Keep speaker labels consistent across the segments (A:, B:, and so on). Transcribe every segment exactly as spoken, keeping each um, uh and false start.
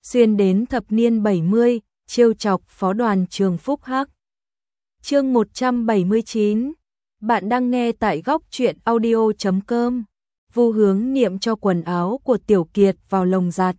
A: xuyên đến thập niên bảy mươi, trêu chọc phó đoàn trường Phúc Hắc. Chương một trăm bảy mươi chín. Bạn đang nghe tại góc truyện audio chấm com. Vu Hướng Niệm cho quần áo của Tiểu Kiệt vào lồng giặt.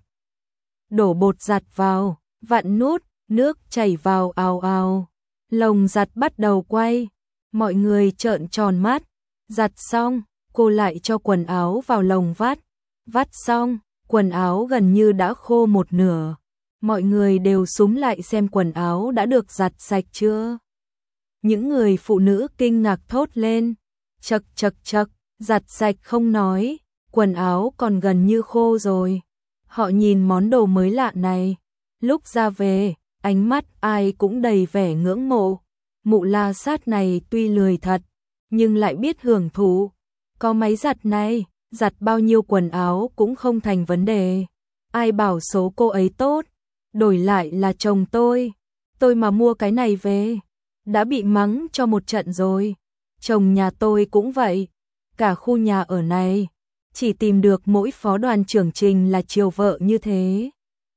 A: Đổ bột giặt vào, vặn nút, nước chảy vào ào ào. Lồng giặt bắt đầu quay, mọi người trợn tròn mắt. Giặt xong, cô lại cho quần áo vào lồng vắt. Vắt xong, quần áo gần như đã khô một nửa. Mọi người đều xúm lại xem quần áo đã được giặt sạch chưa. Những người phụ nữ kinh ngạc thốt lên. Chật chật chật, giặt sạch không nói, quần áo còn gần như khô rồi. Họ nhìn món đồ mới lạ này. Lúc ra về, ánh mắt ai cũng đầy vẻ ngưỡng mộ. Mụ La Sát này tuy lười thật, nhưng lại biết hưởng thụ. Có máy giặt này, giặt bao nhiêu quần áo cũng không thành vấn đề. Ai bảo số cô ấy tốt, đổi lại là chồng tôi. Tôi mà mua cái này về, đã bị mắng cho một trận rồi. Chồng nhà tôi cũng vậy, cả khu nhà ở này, chỉ tìm được mỗi phó đoàn trưởng Trình là chiều vợ như thế.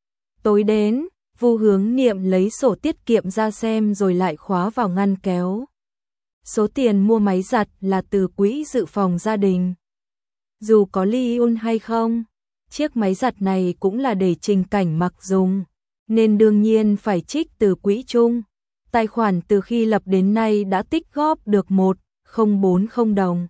A: Tối đến, Vu Hướng Niệm lấy sổ tiết kiệm ra xem rồi lại khóa vào ngăn kéo. Số tiền mua máy giặt là từ quỹ dự phòng gia đình. Dù có ly hôn hay không, chiếc máy giặt này cũng là để Trình Cảnh Mặc dùng, nên đương nhiên phải trích từ quỹ chung. Tài khoản từ khi lập đến nay đã tích góp được một không bốn không đồng.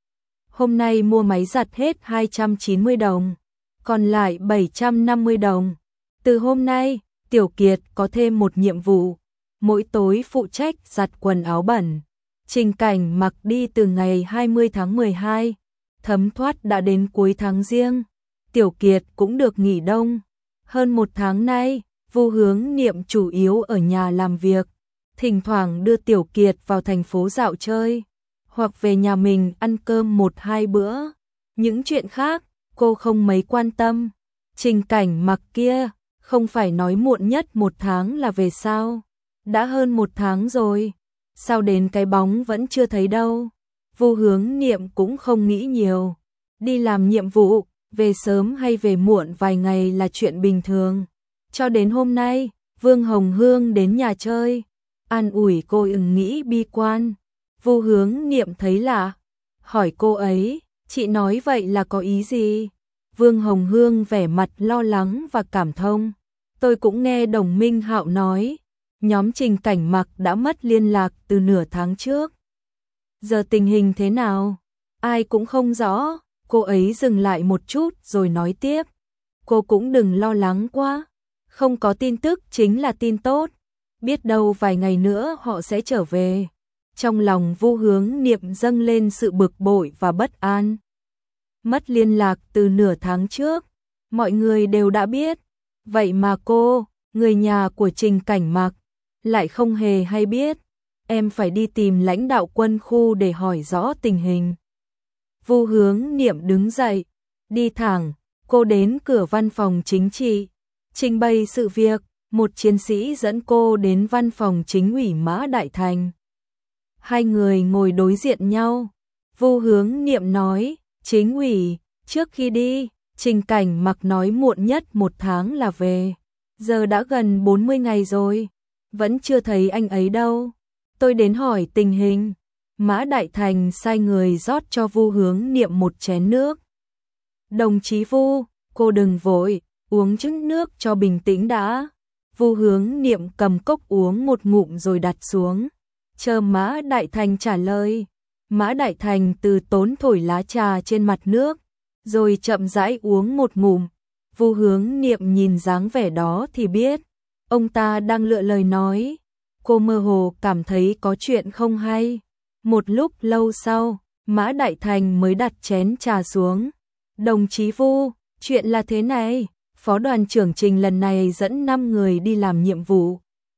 A: Hôm nay mua máy giặt hết hai trăm chín mươi đồng, còn lại bảy trăm năm mươi đồng. Từ hôm nay, Tiểu Kiệt có thêm một nhiệm vụ, mỗi tối phụ trách giặt quần áo bẩn. Trình Cảnh Mặc đi từ ngày hai mươi tháng mười hai, thấm thoát đã đến cuối tháng Giêng. Tiểu Kiệt cũng được nghỉ đông. Hơn một tháng nay, Vu Hướng Niệm chủ yếu ở nhà làm việc, thỉnh thoảng đưa Tiểu Kiệt vào thành phố dạo chơi, hoặc về nhà mình ăn cơm một hai bữa. Những chuyện khác, cô không mấy quan tâm. Trình Cảnh Mặc kia, không phải nói muộn nhất một tháng là về sao? Đã hơn một tháng rồi, sao đến cái bóng vẫn chưa thấy đâu? Vu Hướng Niệm cũng không nghĩ nhiều. Đi làm nhiệm vụ, về sớm hay về muộn vài ngày là chuyện bình thường. Cho đến hôm nay, Vương Hồng Hương đến nhà chơi, an ủi cô ừng nghĩ bi quan. Vu Hướng Niệm thấy lạ, hỏi cô ấy, chị nói vậy là có ý gì? Vương Hồng Hương vẻ mặt lo lắng và cảm thông. Tôi cũng nghe Đồng Minh Hạo nói, nhóm Trình Cảnh Mặc đã mất liên lạc từ nửa tháng trước. Giờ tình hình thế nào? Ai cũng không rõ. Cô ấy dừng lại một chút rồi nói tiếp. Cô cũng đừng lo lắng quá. Không có tin tức chính là tin tốt. Biết đâu vài ngày nữa họ sẽ trở về. Trong lòng Vu Hướng Niệm dâng lên sự bực bội và bất an. Mất liên lạc từ nửa tháng trước, mọi người đều đã biết. Vậy mà cô, người nhà của Trình Cảnh Mặc, lại không hề hay biết. Em phải đi tìm lãnh đạo quân khu để hỏi rõ tình hình. Vu Hướng Niệm đứng dậy, đi thẳng, cô đến cửa văn phòng chính trị, trình bày sự việc. Một chiến sĩ dẫn cô đến văn phòng chính ủy Mã Đại Thành. Hai người ngồi đối diện nhau. Vu Hướng Niệm nói, chính ủy, trước khi đi, Trình Cảnh Mặc nói muộn nhất một tháng là về. Giờ đã gần bốn mươi ngày rồi, vẫn chưa thấy anh ấy đâu. Tôi đến hỏi tình hình. Mã Đại Thành sai người rót cho Vu Hướng Niệm một chén nước. Đồng chí Vu, cô đừng vội, uống chút nước cho bình tĩnh đã. Vu Hướng Niệm cầm cốc uống một ngụm rồi đặt xuống. Chờ Mã Đại Thành trả lời. Mã Đại Thành từ tốn thổi lá trà trên mặt nước, rồi chậm rãi uống một ngụm. Vu Hướng Niệm nhìn dáng vẻ đó thì biết, ông ta đang lựa lời nói. Cô mơ hồ cảm thấy có chuyện không hay. Một lúc lâu sau, Mã Đại Thành mới đặt chén trà xuống. Đồng chí Vu, chuyện là thế này, phó đoàn trưởng Trình lần này dẫn năm người đi làm nhiệm vụ.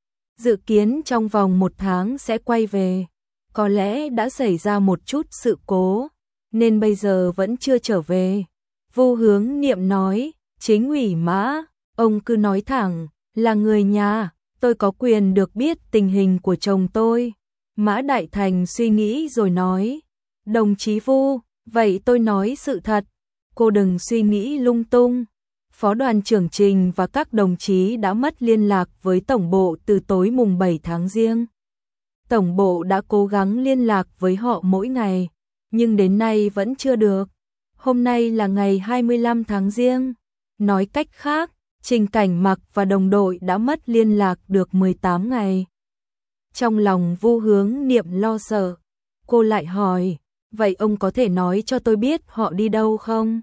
A: Dự kiến trong vòng một tháng sẽ quay về. Có lẽ đã xảy ra một chút sự cố, nên bây giờ vẫn chưa trở về. Vu Hướng Niệm nói, chính ủy Mã, ông cứ nói thẳng, là người nhà, tôi có quyền được biết tình hình của chồng tôi. Mã Đại Thành suy nghĩ rồi nói, đồng chí Vu, vậy tôi nói sự thật, cô đừng suy nghĩ lung tung. Phó đoàn trưởng Trình và các đồng chí đã mất liên lạc với tổng bộ từ tối mùng bảy tháng Giêng. Tổng bộ đã cố gắng liên lạc với họ mỗi ngày, nhưng đến nay vẫn chưa được. Hôm nay là ngày hai mươi lăm tháng Giêng. Nói cách khác, Trình Cảnh Mặc và đồng đội đã mất liên lạc được mười tám ngày. Trong lòng Vu Hướng Niệm lo sợ, cô lại hỏi, vậy ông có thể nói cho tôi biết họ đi đâu không?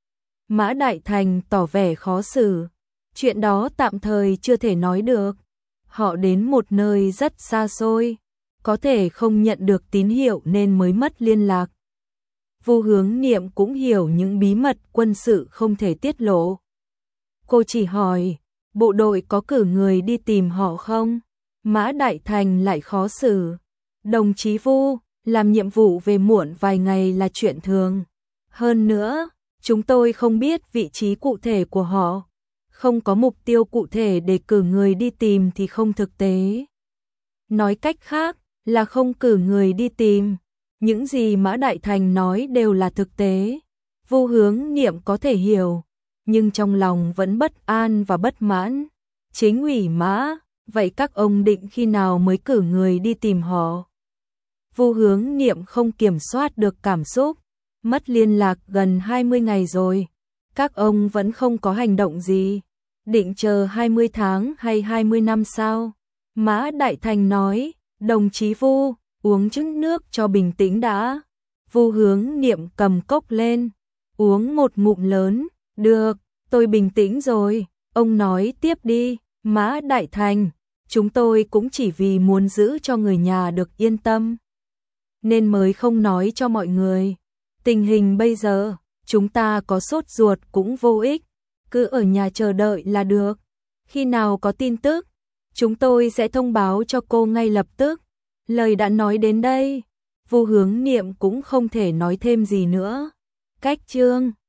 A: Mã Đại Thành tỏ vẻ khó xử, chuyện đó tạm thời chưa thể nói được. Họ đến một nơi rất xa xôi, có thể không nhận được tín hiệu nên mới mất liên lạc. Vu Hướng Niệm cũng hiểu những bí mật quân sự không thể tiết lộ. Cô chỉ hỏi, bộ đội có cử người đi tìm họ không? Mã Đại Thành lại khó xử. Đồng chí Vu, làm nhiệm vụ về muộn vài ngày là chuyện thường. Hơn nữa, chúng tôi không biết vị trí cụ thể của họ. Không có mục tiêu cụ thể để cử người đi tìm thì không thực tế. Nói cách khác là không cử người đi tìm. Những gì Mã Đại Thành nói đều là thực tế. Vu Hướng Niệm có thể hiểu, nhưng trong lòng vẫn bất an và bất mãn. Chính ủy Mã, vậy các ông định khi nào mới cử người đi tìm họ? Vu Hướng Niệm không kiểm soát được cảm xúc. Mất liên lạc gần hai mươi ngày rồi, các ông vẫn không có hành động gì. Định chờ hai mươi tháng hay hai mươi năm sao? Mã Đại Thành nói, đồng chí Vu, uống chút nước cho bình tĩnh đã. Vu Hướng Niệm cầm cốc lên, uống một ngụm lớn. Được, tôi bình tĩnh rồi, ông nói tiếp đi. Mã Đại Thành, chúng tôi cũng chỉ vì muốn giữ cho người nhà được yên tâm, nên mới không nói cho mọi người. Tình hình bây giờ, chúng ta có sốt ruột cũng vô ích, cứ ở nhà chờ đợi là được. Khi nào có tin tức, chúng tôi sẽ thông báo cho cô ngay lập tức. Lời đã nói đến đây, Vu Hướng Niệm cũng không thể nói thêm gì nữa. Cách chương